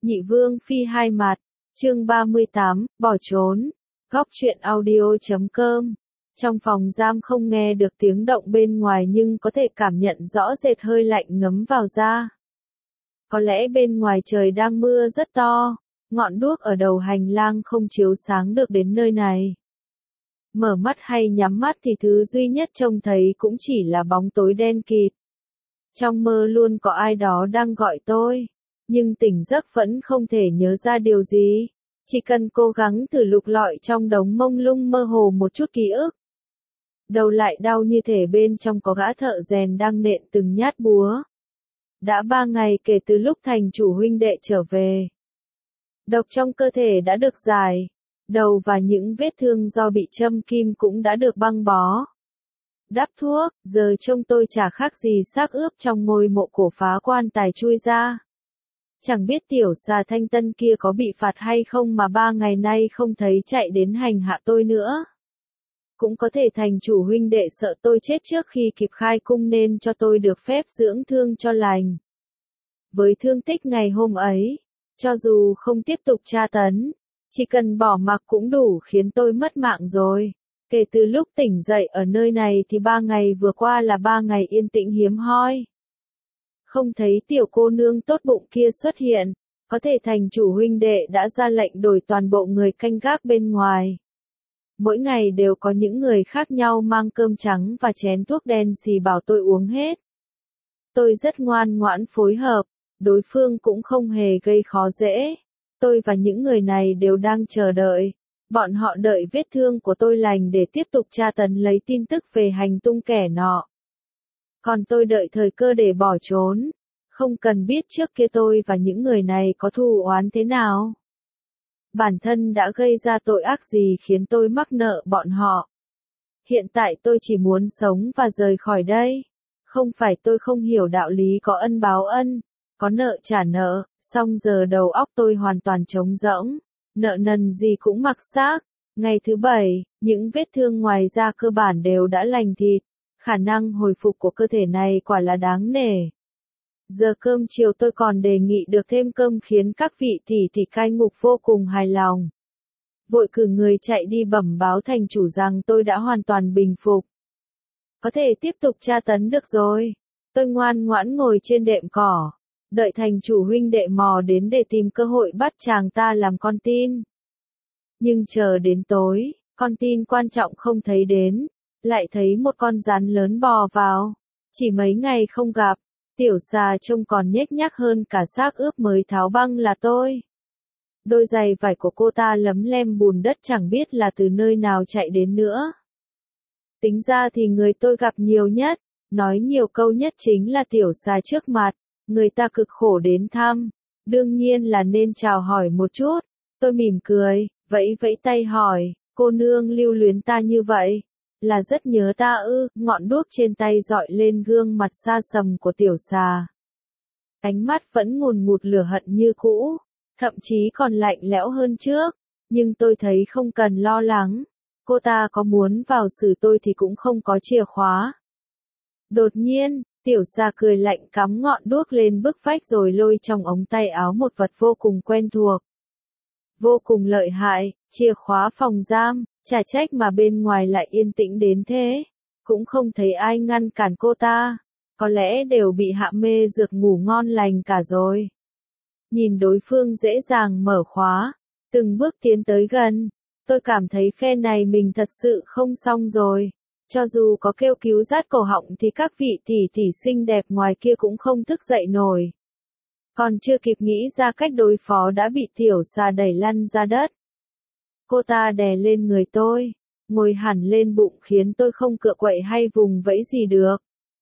Nhị Vương Phi hai mặt, chương 38, bỏ trốn, góc truyện audio.com. Trong phòng giam không nghe được tiếng động bên ngoài nhưng có thể cảm nhận rõ rệt hơi lạnh ngấm vào da. Có lẽ bên ngoài trời đang mưa rất to, ngọn đuốc ở đầu hành lang không chiếu sáng được đến nơi này. Mở mắt hay nhắm mắt thì thứ duy nhất trông thấy cũng chỉ là bóng tối đen kịt. Trong mơ luôn có ai đó đang gọi tôi, nhưng tỉnh giấc vẫn không thể nhớ ra điều gì. Chỉ cần cố gắng thử lục lọi trong đống mông lung mơ hồ một chút ký ức. Đầu lại đau như thể bên trong có gã thợ rèn đang nện từng nhát búa. Đã 3 ngày kể từ lúc thành chủ huynh đệ trở về. Độc trong cơ thể đã được giải. Đầu và những vết thương do bị châm kim cũng đã được băng bó. Đắp thuốc, giờ trông tôi chả khác gì xác ướp trong ngôi mộ cổ phá quan tài chui ra. Chẳng biết tiểu xà Thanh Tân kia có bị phạt hay không mà 3 ngày nay không thấy chạy đến hành hạ tôi nữa. Cũng có thể thành chủ huynh đệ sợ tôi chết trước khi kịp khai cung nên cho tôi được phép dưỡng thương cho lành. Với thương tích ngày hôm ấy, cho dù không tiếp tục tra tấn, chỉ cần bỏ mặc cũng đủ khiến tôi mất mạng rồi. Kể từ lúc tỉnh dậy ở nơi này thì 3 ngày vừa qua là 3 ngày yên tĩnh hiếm hoi. Không thấy tiểu cô nương tốt bụng kia xuất hiện, có thể thành chủ huynh đệ đã ra lệnh đổi toàn bộ người canh gác bên ngoài. Mỗi ngày đều có những người khác nhau mang cơm trắng và chén thuốc đen xì bảo tôi uống hết. Tôi rất ngoan ngoãn phối hợp, đối phương cũng không hề gây khó dễ. Tôi và những người này đều đang chờ đợi. Bọn họ đợi vết thương của tôi lành để tiếp tục tra tấn lấy tin tức về hành tung kẻ nọ. Còn tôi đợi thời cơ để bỏ trốn. Không cần biết trước kia tôi và những người này có thù oán thế nào. Bản thân đã gây ra tội ác gì khiến tôi mắc nợ bọn họ. Hiện tại tôi chỉ muốn sống và rời khỏi đây. Không phải tôi không hiểu đạo lý có ân báo ân, có nợ trả nợ, song giờ đầu óc tôi hoàn toàn trống rỗng. Nợ nần gì cũng mặc xác. Ngày thứ 7, những vết thương ngoài da cơ bản đều đã lành thịt. Khả năng hồi phục của cơ thể này quả là đáng nể. Giờ cơm chiều tôi còn đề nghị được thêm cơm khiến các vị tỷ cai ngục vô cùng hài lòng. Vội cử người chạy đi bẩm báo thành chủ rằng tôi đã hoàn toàn bình phục. Có thể tiếp tục tra tấn được rồi. Tôi ngoan ngoãn ngồi trên đệm cỏ. Đợi thành chủ huynh đệ mò đến để tìm cơ hội bắt chàng ta làm con tin. Nhưng chờ đến tối, con tin quan trọng không thấy đến. Lại thấy một con rắn lớn bò vào. Chỉ mấy ngày không gặp, tiểu xà trông còn nhếch nhác hơn cả xác ướp mới tháo băng là tôi. Đôi giày vải của cô ta lấm lem bùn đất chẳng biết là từ nơi nào chạy đến nữa. Tính ra thì người tôi gặp nhiều nhất, nói nhiều câu nhất chính là tiểu xà trước mặt, người ta cực khổ đến thăm. Đương nhiên là nên chào hỏi một chút. Tôi mỉm cười, vẫy vẫy tay hỏi, cô nương lưu luyến ta như vậy. Là rất nhớ ta ư? Ngọn đuốc trên tay dọi lên gương mặt xa sầm của tiểu xà. Ánh mắt vẫn ngùn ngụt lửa hận như cũ, thậm chí còn lạnh lẽo hơn trước, nhưng tôi thấy không cần lo lắng. Cô ta có muốn vào xử tôi thì cũng không có chìa khóa. Đột nhiên, tiểu xà cười lạnh cắm ngọn đuốc lên bức vách rồi lôi trong ống tay áo một vật vô cùng quen thuộc. Vô cùng lợi hại, chìa khóa phòng giam. Chả trách mà bên ngoài lại yên tĩnh đến thế. Cũng không thấy ai ngăn cản cô ta. Có lẽ đều bị hạ mê dược ngủ ngon lành cả rồi. Nhìn đối phương dễ dàng mở khóa. Từng bước tiến tới gần. Tôi cảm thấy phe này mình thật sự không xong rồi. Cho dù có kêu cứu rát cổ họng thì các vị tỷ xinh đẹp ngoài kia cũng không thức dậy nổi. Còn chưa kịp nghĩ ra cách đối phó đã bị tiểu xà đẩy lăn ra đất. Cô ta đè lên người tôi, ngồi hẳn lên bụng khiến tôi không cựa quậy hay vùng vẫy gì được.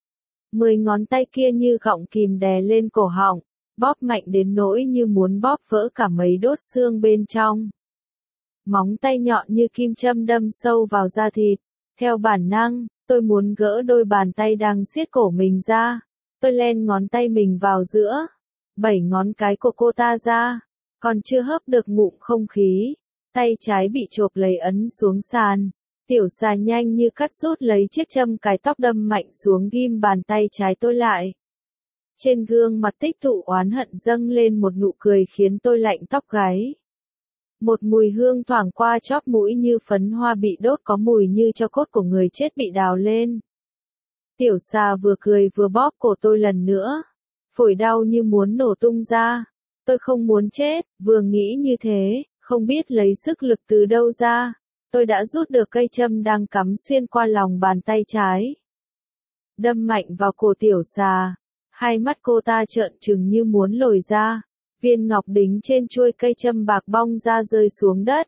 10 ngón tay kia như gọng kìm đè lên cổ họng, bóp mạnh đến nỗi như muốn bóp vỡ cả mấy đốt xương bên trong. Móng tay nhọn như kim châm đâm sâu vào da thịt. Theo bản năng, tôi muốn gỡ đôi bàn tay đang siết cổ mình ra. Tôi len ngón tay mình vào giữa 7 ngón cái của cô ta ra, còn chưa hớp được ngụm không khí. Tay trái bị chộp lấy ấn xuống sàn. Tiểu xà nhanh như cắt rút lấy chiếc châm cài tóc đâm mạnh xuống ghim bàn tay trái tôi lại. Trên gương mặt tích tụ oán hận dâng lên một nụ cười khiến tôi lạnh tóc gáy. Một mùi hương thoảng qua chóp mũi như phấn hoa bị đốt, có mùi như tro cốt của người chết bị đào lên. Tiểu xà vừa cười vừa bóp cổ tôi lần nữa. Phổi đau như muốn nổ tung ra. Tôi không muốn chết, vừa nghĩ như thế, không biết lấy sức lực từ đâu ra. Tôi đã rút được cây châm đang cắm xuyên qua lòng bàn tay trái. Đâm mạnh vào cổ tiểu xà. Hai mắt cô ta trợn trừng như muốn lồi ra. Viên ngọc đính trên chuôi cây châm bạc bong ra rơi xuống đất.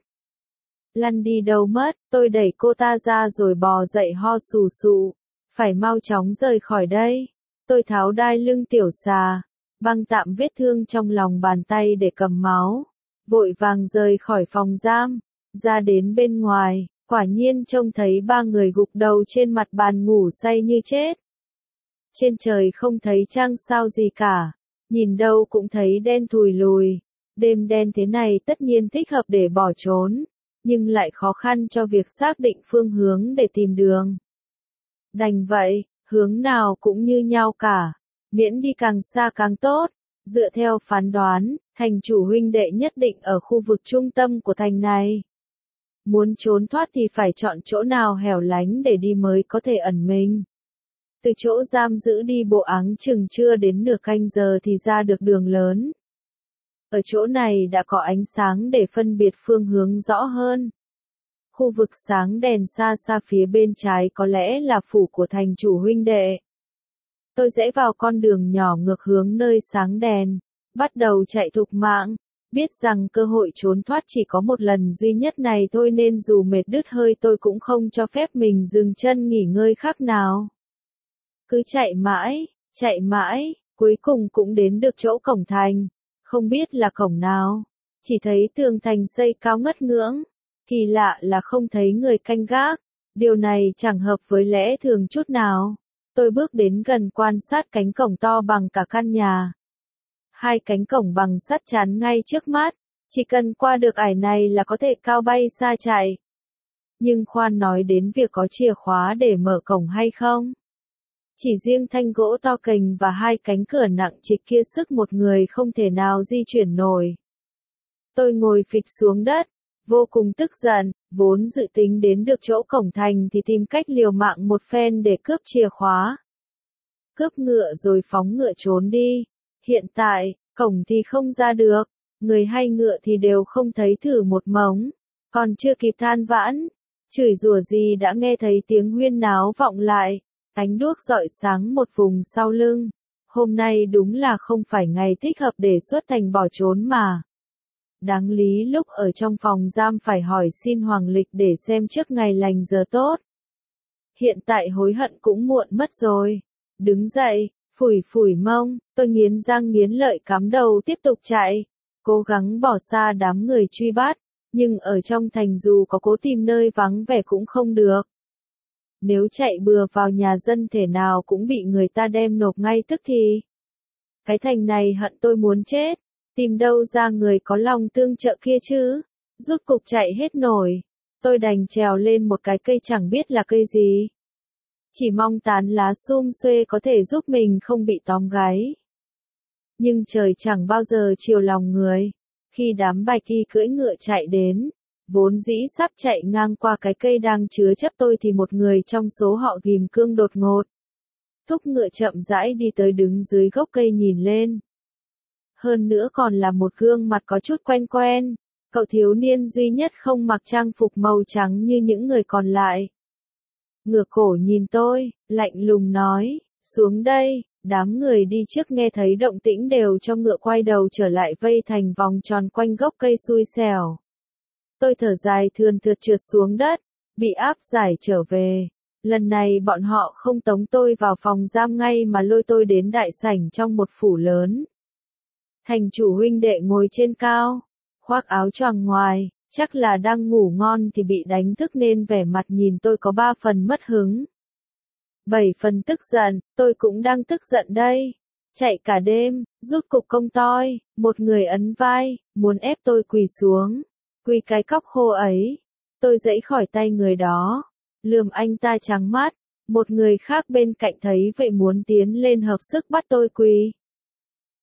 Lăn đi đâu mất, tôi đẩy cô ta ra rồi bò dậy ho sù sụ. Phải mau chóng rời khỏi đây. Tôi tháo đai lưng tiểu xà, băng tạm vết thương trong lòng bàn tay để cầm máu. Vội vàng rời khỏi phòng giam, ra đến bên ngoài, quả nhiên trông thấy ba người gục đầu trên mặt bàn ngủ say như chết. Trên trời không thấy trăng sao gì cả, nhìn đâu cũng thấy đen thùi lùi. Đêm đen thế này tất nhiên thích hợp để bỏ trốn, nhưng lại khó khăn cho việc xác định phương hướng để tìm đường. Đành vậy, hướng nào cũng như nhau cả, miễn đi càng xa càng tốt. Dựa theo phán đoán, thành chủ huynh đệ nhất định ở khu vực trung tâm của thành này. Muốn trốn thoát thì phải chọn chỗ nào hẻo lánh để đi mới có thể ẩn mình. Từ chỗ giam giữ đi bộ áng chừng chưa đến nửa canh giờ thì ra được đường lớn. Ở chỗ này đã có ánh sáng để phân biệt phương hướng rõ hơn. Khu vực sáng đèn xa xa phía bên trái có lẽ là phủ của thành chủ huynh đệ. Tôi rẽ vào con đường nhỏ ngược hướng nơi sáng đèn, bắt đầu chạy thục mạng, biết rằng cơ hội trốn thoát chỉ có một lần duy nhất này thôi nên dù mệt đứt hơi tôi cũng không cho phép mình dừng chân nghỉ ngơi khác nào. Cứ chạy mãi, cuối cùng cũng đến được chỗ cổng thành, không biết là cổng nào, chỉ thấy tường thành xây cao ngất ngưỡng, kỳ lạ là không thấy người canh gác, điều này chẳng hợp với lẽ thường chút nào. Tôi bước đến gần quan sát cánh cổng to bằng cả căn nhà. Hai cánh cổng bằng sắt chắn ngay trước mắt, chỉ cần qua được ải này là có thể cao bay xa chạy. Nhưng khoan nói đến việc có chìa khóa để mở cổng hay không. Chỉ riêng thanh gỗ to cành và hai cánh cửa nặng trịch kia sức một người không thể nào di chuyển nổi. Tôi ngồi phịch xuống đất, vô cùng tức giận, vốn dự tính đến được chỗ cổng thành thì tìm cách liều mạng một phen để cướp chìa khóa. Cướp ngựa rồi phóng ngựa trốn đi. Hiện tại, cổng thì không ra được, người hay ngựa thì đều không thấy thử một mống. Còn chưa kịp than vãn, chửi rủa gì đã nghe thấy tiếng huyên náo vọng lại. Ánh đuốc rọi sáng một vùng sau lưng. Hôm nay đúng là không phải ngày thích hợp để xuất thành bỏ trốn mà. Đáng lý lúc ở trong phòng giam phải hỏi xin hoàng lịch để xem trước ngày lành giờ tốt. Hiện tại hối hận cũng muộn mất rồi. Đứng dậy, phủi phủi mông, tôi nghiến răng nghiến lợi cắm đầu tiếp tục chạy. Cố gắng bỏ xa đám người truy bắt, nhưng ở trong thành dù có cố tìm nơi vắng vẻ cũng không được. Nếu chạy bừa vào nhà dân thể nào cũng bị người ta đem nộp ngay tức thì. Cái thành này hận tôi muốn chết. Tìm đâu ra người có lòng tương trợ kia chứ, rút cục chạy hết nổi, tôi đành trèo lên một cái cây chẳng biết là cây gì. Chỉ mong tán lá sum xuê có thể giúp mình không bị tóm gáy. Nhưng trời chẳng bao giờ chiều lòng người, khi đám bạch y cưỡi ngựa chạy đến, vốn dĩ sắp chạy ngang qua cái cây đang chứa chấp tôi thì một người trong số họ ghim cương đột ngột. Thúc ngựa chậm rãi đi tới đứng dưới gốc cây nhìn lên. Hơn nữa còn là một gương mặt có chút quen quen, cậu thiếu niên duy nhất không mặc trang phục màu trắng như những người còn lại. Ngửa cổ nhìn tôi, lạnh lùng nói, xuống đây, đám người đi trước nghe thấy động tĩnh đều cho ngựa quay đầu trở lại vây thành vòng tròn quanh gốc cây xui xẻo. Tôi thở dài thườn thượt trượt xuống đất, bị áp giải trở về. Lần này bọn họ không tống tôi vào phòng giam ngay mà lôi tôi đến đại sảnh trong một phủ lớn. Thành chủ huynh đệ ngồi trên cao, khoác áo choàng ngoài, chắc là đang ngủ ngon thì bị đánh thức nên vẻ mặt nhìn tôi có 3 phần mất hứng. 7 phần tức giận, tôi cũng đang tức giận đây. Chạy cả đêm, rút cục công toi, một người ấn vai, muốn ép tôi quỳ xuống. Quỳ cái cóc khô ấy. Tôi giãy khỏi tay người đó, lườm anh ta trắng mắt. Một người khác bên cạnh thấy vậy muốn tiến lên hợp sức bắt tôi quỳ.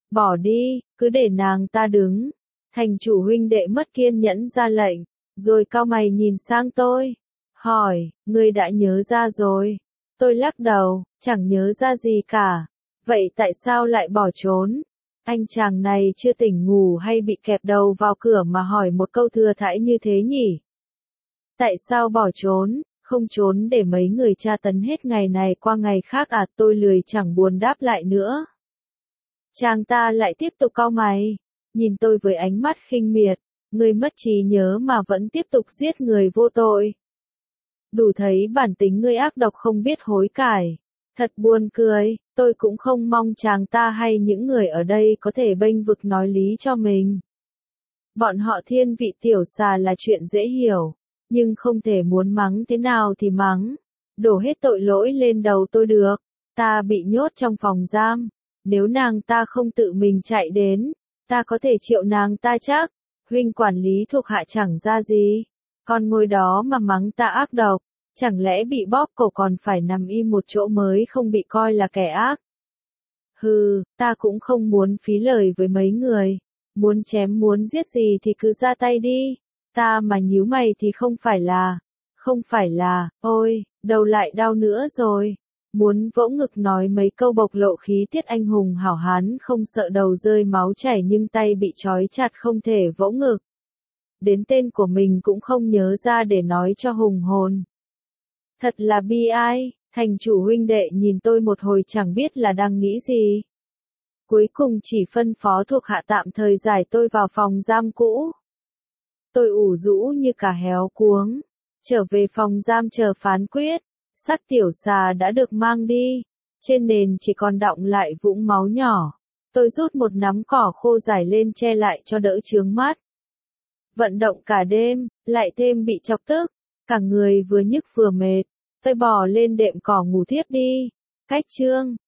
Bỏ đi, cứ để nàng ta đứng. Thành chủ huynh đệ mất kiên nhẫn ra lệnh, rồi cau mày nhìn sang tôi. Hỏi, ngươi đã nhớ ra rồi. Tôi lắc đầu, chẳng nhớ ra gì cả. Vậy tại sao lại bỏ trốn? Anh chàng này chưa tỉnh ngủ hay bị kẹp đầu vào cửa mà hỏi một câu thừa thãi như thế nhỉ? Tại sao bỏ trốn? Không trốn để mấy người tra tấn hết ngày này qua ngày khác à? Tôi lười chẳng buồn đáp lại nữa. Chàng ta lại tiếp tục cau mày, nhìn tôi với ánh mắt khinh miệt. Ngươi mất trí nhớ mà vẫn tiếp tục giết người vô tội. Đủ thấy bản tính ngươi ác độc không biết hối cải. Thật buồn cười, tôi cũng không mong chàng ta hay những người ở đây có thể bênh vực nói lý cho mình. Bọn họ thiên vị tiểu xà là chuyện dễ hiểu, nhưng không thể muốn mắng thế nào thì mắng. Đổ hết tội lỗi lên đầu tôi được. Ta bị nhốt trong phòng giam. Nếu nàng ta không tự mình chạy đến, ta có thể triệu nàng ta chắc. Huynh quản lý thuộc hạ chẳng ra gì. Con ngồi đó mà mắng ta ác độc. Chẳng lẽ bị bóp cổ còn phải nằm im một chỗ mới không bị coi là kẻ ác? Hừ, ta cũng không muốn phí lời với mấy người. Muốn chém muốn giết gì thì cứ ra tay đi. Ta mà nhíu mày thì không phải là, ôi, đầu lại đau nữa rồi. Muốn vỗ ngực nói mấy câu bộc lộ khí tiết anh hùng hảo hán không sợ đầu rơi máu chảy nhưng tay bị trói chặt không thể vỗ ngực. Đến tên của mình cũng không nhớ ra để nói cho hùng hồn. Thật là bi ai, thành chủ huynh đệ nhìn tôi một hồi chẳng biết là đang nghĩ gì. Cuối cùng chỉ phân phó thuộc hạ tạm thời giải tôi vào phòng giam cũ. Tôi ủ rũ như cả héo cuống, trở về phòng giam chờ phán quyết. Xác tiểu xà đã được mang đi, trên nền chỉ còn đọng lại vũng máu nhỏ. Tôi rút một nắm cỏ khô dài lên che lại cho đỡ chướng mắt. Vận động cả đêm, lại thêm bị chọc tức, cả người vừa nhức vừa mệt. Tôi bò lên đệm cỏ ngủ thiếp đi. Cách chương